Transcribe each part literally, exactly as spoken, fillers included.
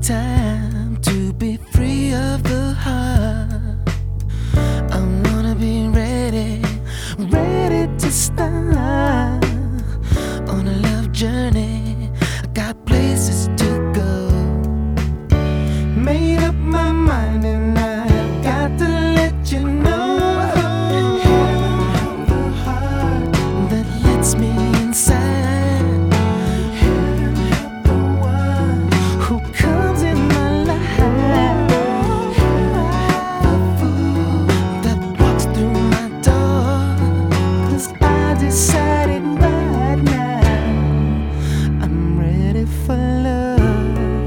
time to be free of the heart. I wanna be ready, ready to start on a love journey. I got places to go. Made up my mind and I've got to let you know. Heaven help the heart that lets me inside. Decided right now I'm ready for love.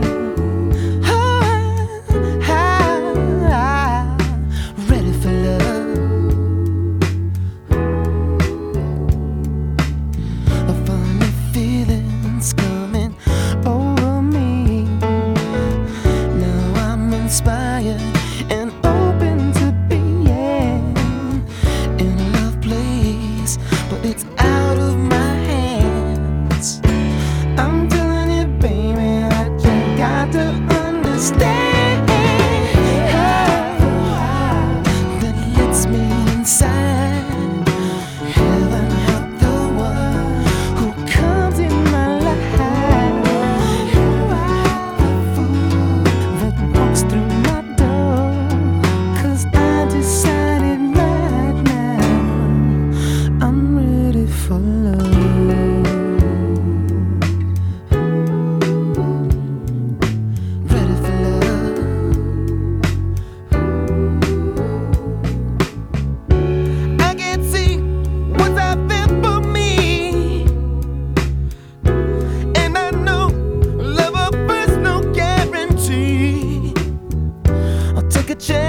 Oh, ah, ready for love. Funny feelings coming over me. Now I'm inspired and open to being in a love place, but it's out of my hands. I'm telling you, baby, I just got to understand that lets me inside. Heaven help the one who comes in my life. The fool that walks through my door, 'cause I decided right now I'm ready for love. Ready for love. I can't see what's out there for me, and I know love at first, no guarantee. I'll take a chance.